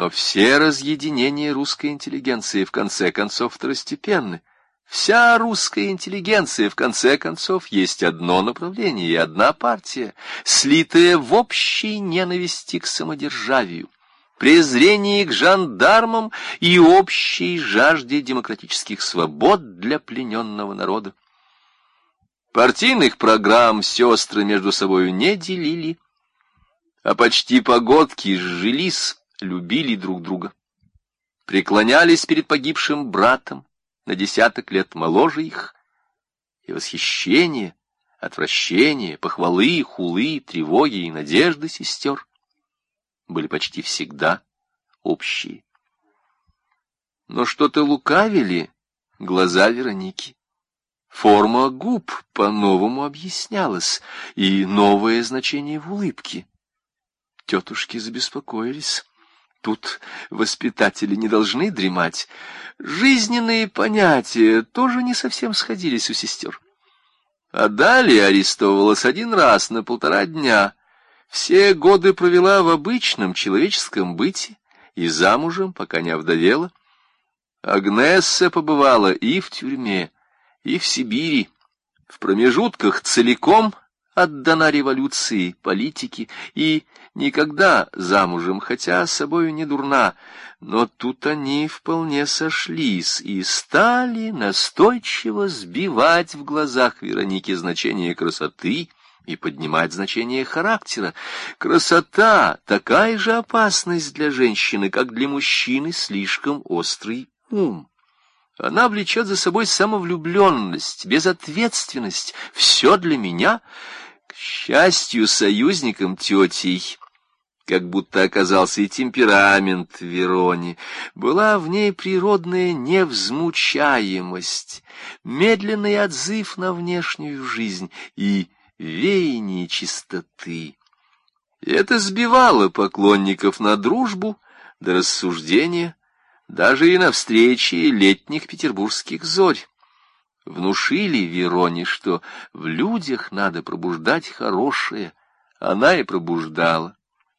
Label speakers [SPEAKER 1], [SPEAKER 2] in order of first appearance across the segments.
[SPEAKER 1] Но все разъединения русской интеллигенции в конце концов второстепенны. Вся русская интеллигенция, в конце концов, есть одно направление и одна партия, слитая в общей ненависти к самодержавию, презрении к жандармам и общей жажде демократических свобод для плененного народа. Партийных программ сестры между собою не делили, а почти погодки сжились, любили друг друга, преклонялись перед погибшим братом, на 10 лет моложе их, и восхищение, отвращение, похвалы, хулы, тревоги и надежды сестер были почти всегда общие. Но что-то лукавили глаза Вероники. Форма губ по-новому объяснялась, и новое значение в улыбке. Тетушки забеспокоились. Тут воспитатели не должны дремать. Жизненные понятия тоже не совсем сходились у сестер. А далее арестовывалась 1 раз на 1,5 дня. Все годы провела в обычном человеческом быте и замужем, пока не овдовела. Агнесса побывала и в тюрьме, и в Сибири, в промежутках целиком отдана революции, политике, и никогда замужем, хотя собою не дурна, но тут они вполне сошлись и стали настойчиво сбивать в глазах Вероники значение красоты и поднимать значение характера. Красота — такая же опасность для женщины, как для мужчины слишком острый ум. Она влечет за собой самовлюбленность, безответственность. Все для меня. К счастью, союзником тетей, как будто оказался и темперамент Верони, была в ней природная невзмучаемость, медленный отзыв на внешнюю жизнь и веяние чистоты. И это сбивало поклонников на дружбу до рассуждения, даже и на встречи летних петербургских зорь. Внушили Вероне, что в людях надо пробуждать хорошее. Она и пробуждала.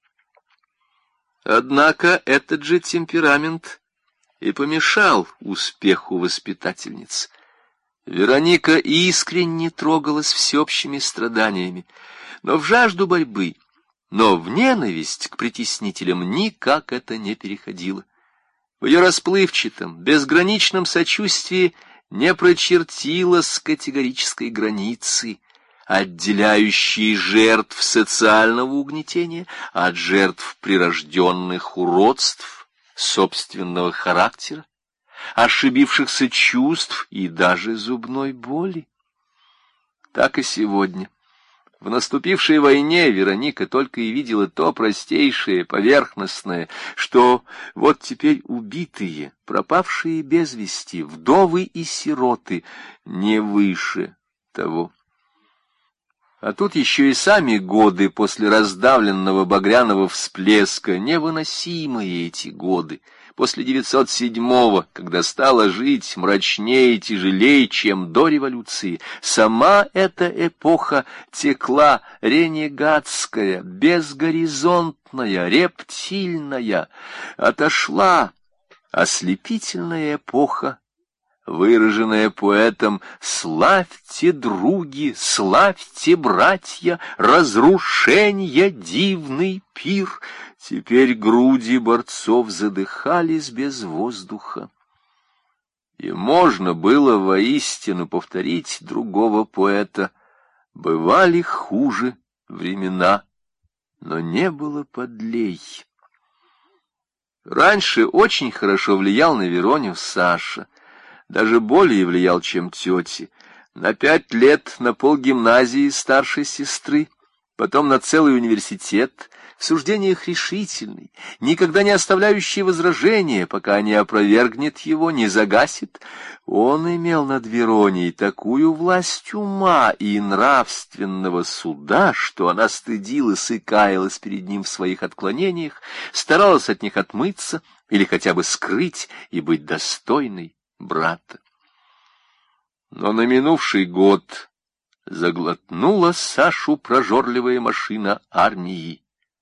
[SPEAKER 1] Однако этот же темперамент и помешал успеху воспитательниц. Вероника искренне трогалась всеобщими страданиями, но в жажду борьбы, но в ненависть к притеснителям никак это не переходило. В ее расплывчатом, безграничном сочувствии не прочертилась категорической границы, отделяющей жертв социального угнетения от жертв прирожденных уродств собственного характера, ошибившихся чувств и даже зубной боли. Так и сегодня. В наступившей войне Вероника только и видела то простейшее, поверхностное, что вот теперь убитые, пропавшие без вести, вдовы и сироты не выше того. А тут еще и сами годы после раздавленного багряного всплеска, невыносимые эти годы, после 907-го, когда стало жить мрачнее и тяжелее, чем до революции. Сама эта эпоха текла ренегатская, безгоризонтная, рептильная. Отошла ослепительная эпоха, выраженная поэтом: «Славьте, други, славьте, братья, разрушенья дивный пир». Теперь груди борцов задыхались без воздуха. И можно было воистину повторить другого поэта: бывали хуже времена, но не было подлей. Раньше очень хорошо влиял на Вероню Саша, даже более влиял, чем тети. На 5 лет на полгимназии старшей сестры, потом на целый университет, в суждениях решительный, никогда не оставляющий возражения, пока не опровергнет его, не загасит. Он имел над Вероней такую власть ума и нравственного суда, что она стыдилась и каялась перед ним в своих отклонениях, старалась от них отмыться или хотя бы скрыть и быть достойной брата. Но на минувший год заглотнула Сашу прожорливая машина армии.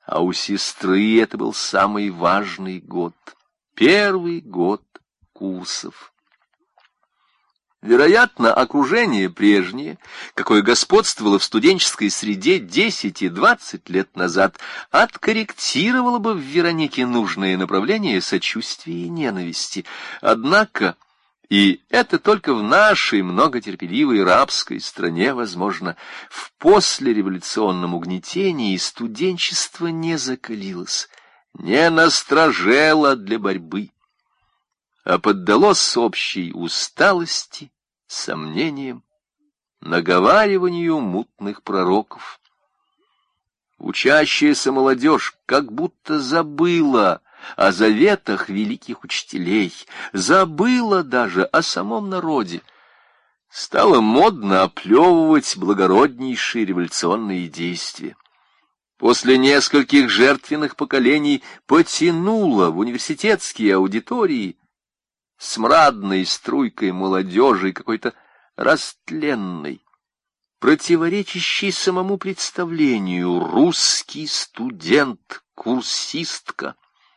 [SPEAKER 1] а у сестры это был самый важный год, первый год курсов. Вероятно, окружение прежнее, какое господствовало в студенческой среде 10 и 20 лет назад, откорректировало бы в Веронике нужное направление сочувствия и ненависти. Однако, и это только в нашей многотерпеливой рабской стране возможно, в послереволюционном угнетении студенчество не закалилось, не настражело для борьбы, а поддалось общей усталости, сомнениям, наговариванию мутных пророков. Учащаяся молодежь как будто забыла о заветах великих учителей, забыла даже о самом народе. Стало модно оплевывать благороднейшие революционные действия. После нескольких жертвенных поколений потянуло в университетские аудитории смрадной струйкой молодежи, какой-то растленной, противоречащей самому представлению русский студент, курсистка.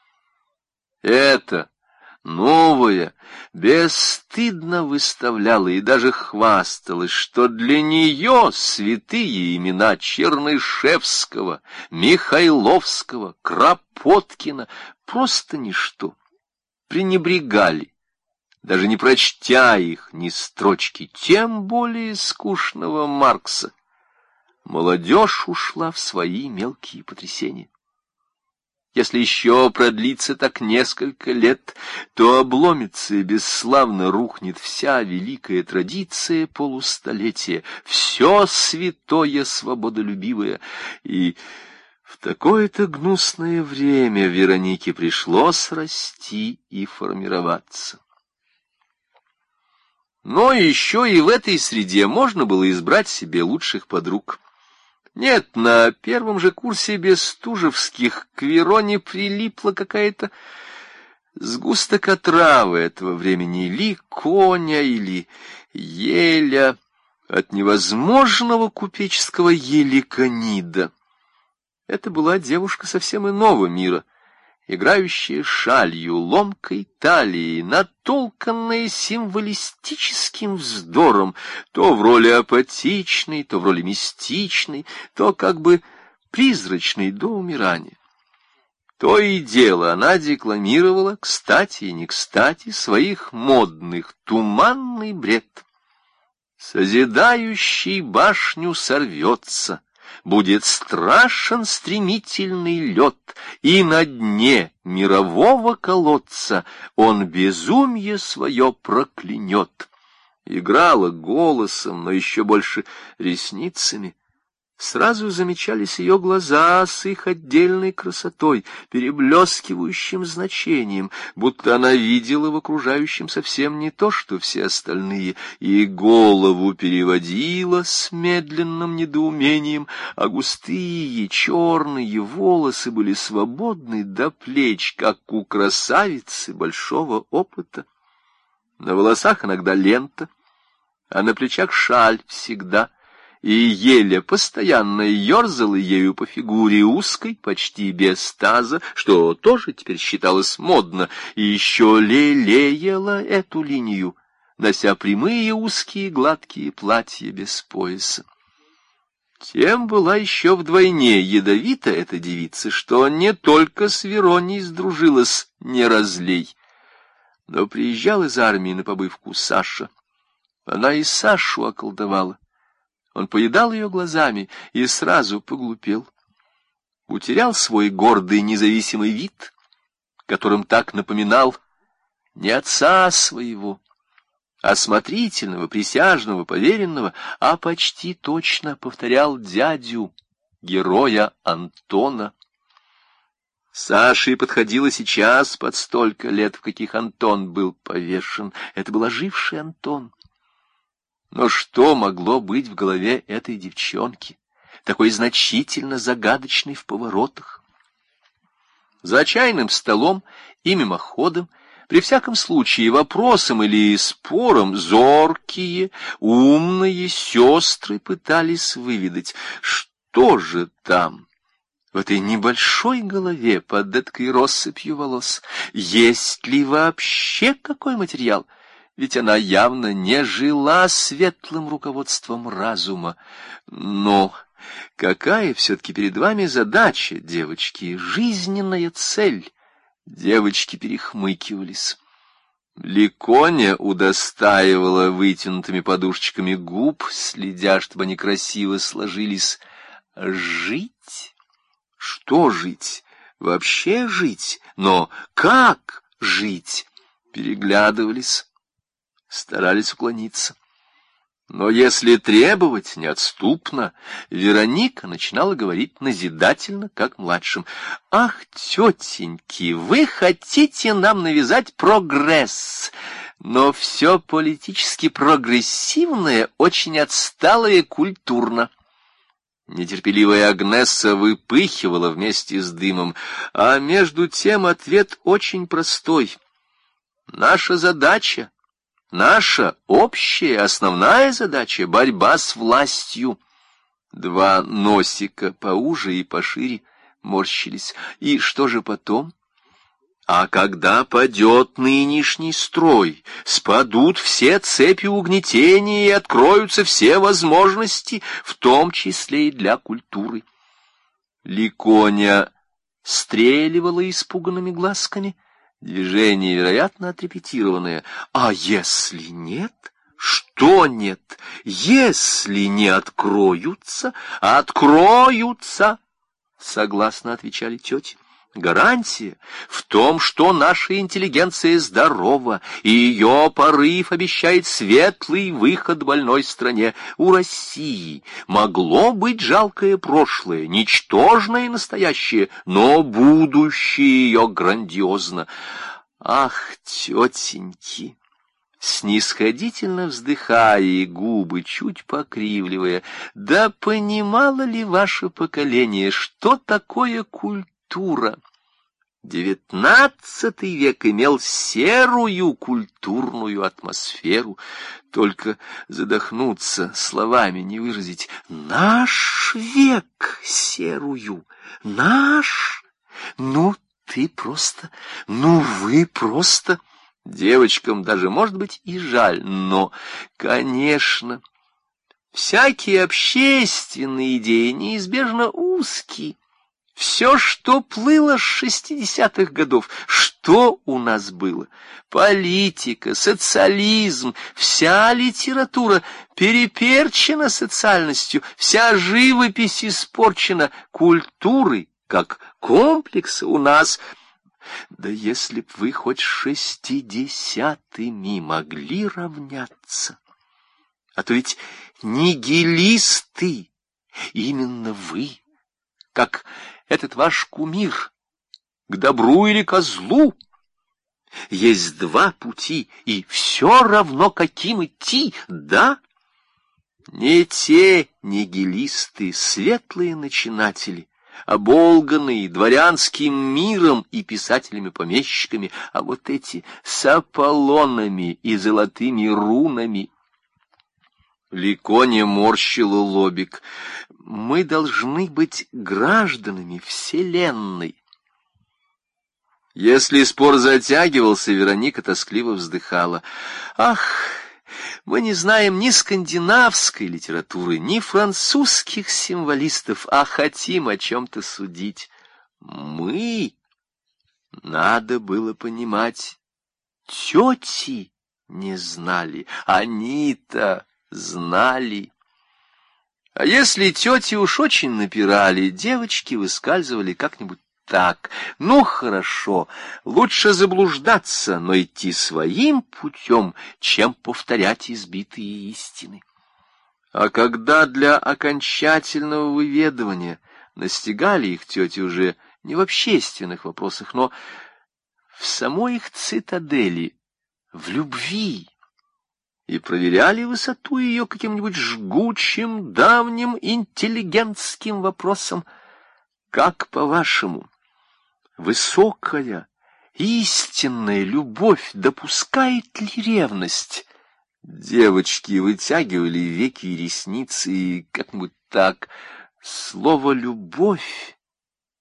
[SPEAKER 1] Это новое бесстыдно выставляла и даже хвасталась, что для нее святые имена Чернышевского, Михайловского, Кропоткина просто ничто, пренебрегали, даже не прочтя их ни строчки, тем более скучного Маркса. Молодежь ушла в свои мелкие потрясения. Если еще продлится так несколько лет, то обломится и бесславно рухнет вся великая традиция полустолетия, все святое свободолюбивое. И в такое-то гнусное время Веронике пришлось расти и формироваться. Но еще и в этой среде можно было избрать себе лучших подруг. Нет, на первом же курсе бестужевских к Вероне прилипла какая-то сгусток отравы этого времени, или коня, или еля, от невозможного купеческого еликонида. Это была девушка совсем иного мира, играющая шалью, ломкой талией, натолканная символистическим вздором, то в роли апатичной, то в роли мистичной, то как бы призрачной до умирания. То и дело она декламировала, кстати и не кстати, своих модных, туманный бред. «Созидающий башню сорвется, будет страшен стремительный лед, и на дне мирового колодца он безумье свое проклянет». Играла голосом, но еще больше ресницами. Сразу замечались ее глаза с их отдельной красотой, переблескивающим значением, будто она видела в окружающем совсем не то, что все остальные, и голову переводила с медленным недоумением, а густые черные волосы были свободны до плеч, как у красавицы большого опыта. На волосах иногда лента, а на плечах шаль всегда, и Еля постоянно ерзала ею по фигуре узкой, почти без таза, что тоже теперь считалось модно, и еще лелеяла эту линию, нося прямые узкие гладкие платья без пояса. Тем была еще вдвойне ядовита эта девица, что не только с Вероней сдружилась не разлей, но приезжал из армии на побывку Саша. Она и Сашу околдовала. Он поедал ее глазами и сразу поглупел. Утерял свой гордый независимый вид, которым так напоминал не отца своего, осмотрительного, присяжного, поверенного, а почти точно повторял дядю, героя Антона. Саше подходило сейчас под столько лет, в каких Антон был повешен. Это был оживший Антон. Но что могло быть в голове этой девчонки, такой значительно загадочной в поворотах? За чайным столом и мимоходом, при всяком случае вопросом или спором, зоркие, умные сестры пытались выведать, что же там в этой небольшой голове под эткой россыпью волос? Есть ли вообще какой материал? Ведь она явно не жила светлым руководством разума. Но какая все-таки перед вами задача, девочки, жизненная цель? Девочки перехмыкивались. Ликоня удостаивала вытянутыми подушечками губ, следя, чтобы они красиво сложились. Жить? Что жить? Вообще жить? Но как жить? Переглядывались, старались уклониться. Но если требовать неотступно, Вероника начинала говорить назидательно, как младшим. «Ах, тетеньки, вы хотите нам навязать прогресс, но все политически прогрессивное очень отсталое культурно». Нетерпеливая Агнесса выпыхивала вместе с дымом, а между тем ответ очень простой. Наша задача, наша общая, основная задача — борьба с властью. Два носика поуже и пошире морщились. И что же потом? А когда падет нынешний строй, спадут все цепи угнетения и откроются все возможности, в том числе и для культуры. Ликоня стреливала испуганными глазками, движение, вероятно, отрепетированное. А если нет? Что нет? Если не откроются, откроются, согласно отвечали тети. Гарантия в том, что наша интеллигенция здорова, и ее порыв обещает светлый выход больной стране. У России могло быть жалкое прошлое, ничтожное настоящее, но будущее ее грандиозно. Ах, тетеньки! Снисходительно вздыхая и губы чуть покривливая, да понимало ли ваше поколение, что такое культура? XIX век имел серую культурную атмосферу, только задохнуться, словами не выразить. Наш век серую, наш, ну ты просто, ну вы просто... Девочкам даже, может быть, и жаль, но, конечно, всякие общественные идеи неизбежно узкие. Все, что плыло с 60-х годов, что у нас было? Политика, социализм, вся литература переперчена социальностью, вся живопись испорчена культурой, как комплекс у нас. Да если б вы хоть 60-ми могли равняться, а то ведь нигилисты, именно вы, как этот ваш кумир, к добру или ко злу. Есть два пути, и все равно каким идти, да? Не те нигилисты, светлые начинатели, оболганные дворянским миром и писателями-помещиками, а вот эти с Аполлонами и золотыми рунами. Ликоня морщила лобик. Мы должны быть гражданами вселенной. Если спор затягивался, Вероника тоскливо вздыхала. Ах, мы не знаем ни скандинавской литературы, ни французских символистов, а хотим о чем-то судить. Мы, надо было понимать, тети не знали, они-то знали. А если тети уж очень напирали, девочки выскальзывали как-нибудь так. Ну, хорошо, лучше заблуждаться, но идти своим путем, чем повторять избитые истины. А когда для окончательного выведывания настигали их тети уже не в общественных вопросах, но в самой их цитадели, в любви, и проверяли высоту ее каким-нибудь жгучим, давним интеллигентским вопросом, как, по-вашему, высокая, истинная любовь допускает ли ревность? Девочки вытягивали веки и ресницы, и как-нибудь так. Слово «любовь»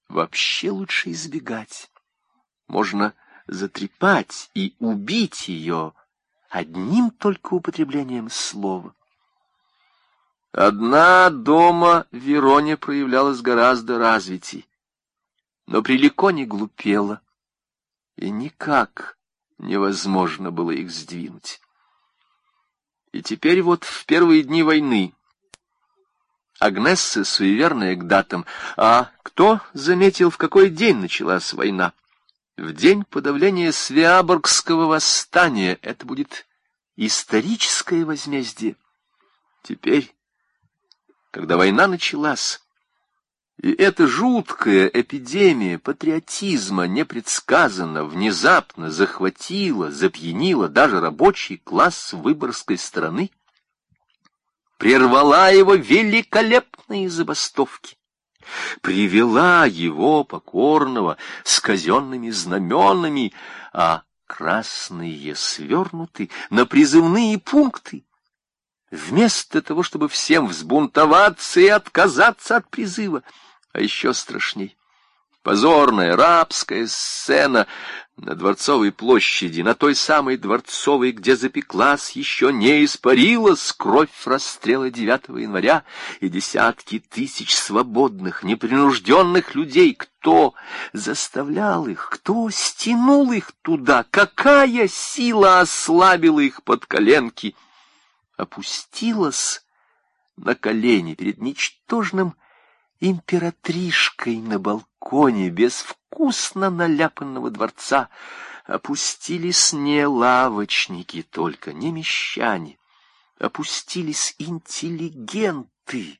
[SPEAKER 1] вообще лучше избегать. Можно затрепать и убить ее одним только употреблением слова. Одна дома Вероне проявлялась гораздо развитей, но прилико не глупела, и никак невозможно было их сдвинуть. И теперь вот в первые дни войны Агнесса суеверная к датам, а кто заметил, в какой день началась война? В день подавления Свеаборгского восстания. Это будет историческое возмездие. Теперь, когда война началась, и эта жуткая эпидемия патриотизма непредсказанно, внезапно захватила, запьянила даже рабочий класс Выборгской страны, прервала его великолепные забастовки, привела его покорного с казенными знаменами, а красные свернуты на призывные пункты. Вместо того, чтобы всем взбунтоваться и отказаться от призыва, а еще страшней, позорная рабская сцена на Дворцовой площади, на той самой Дворцовой, где запеклась, еще не испарилась кровь расстрела 9 января, и десятки тысяч свободных, непринужденных людей. Кто заставлял их, кто стянул их туда, какая сила ослабила их под коленки, опустилась на колени перед ничтожным императришкой на балконе безвкусно наляпанного дворца. Опустились не лавочники только, не мещане, опустились интеллигенты,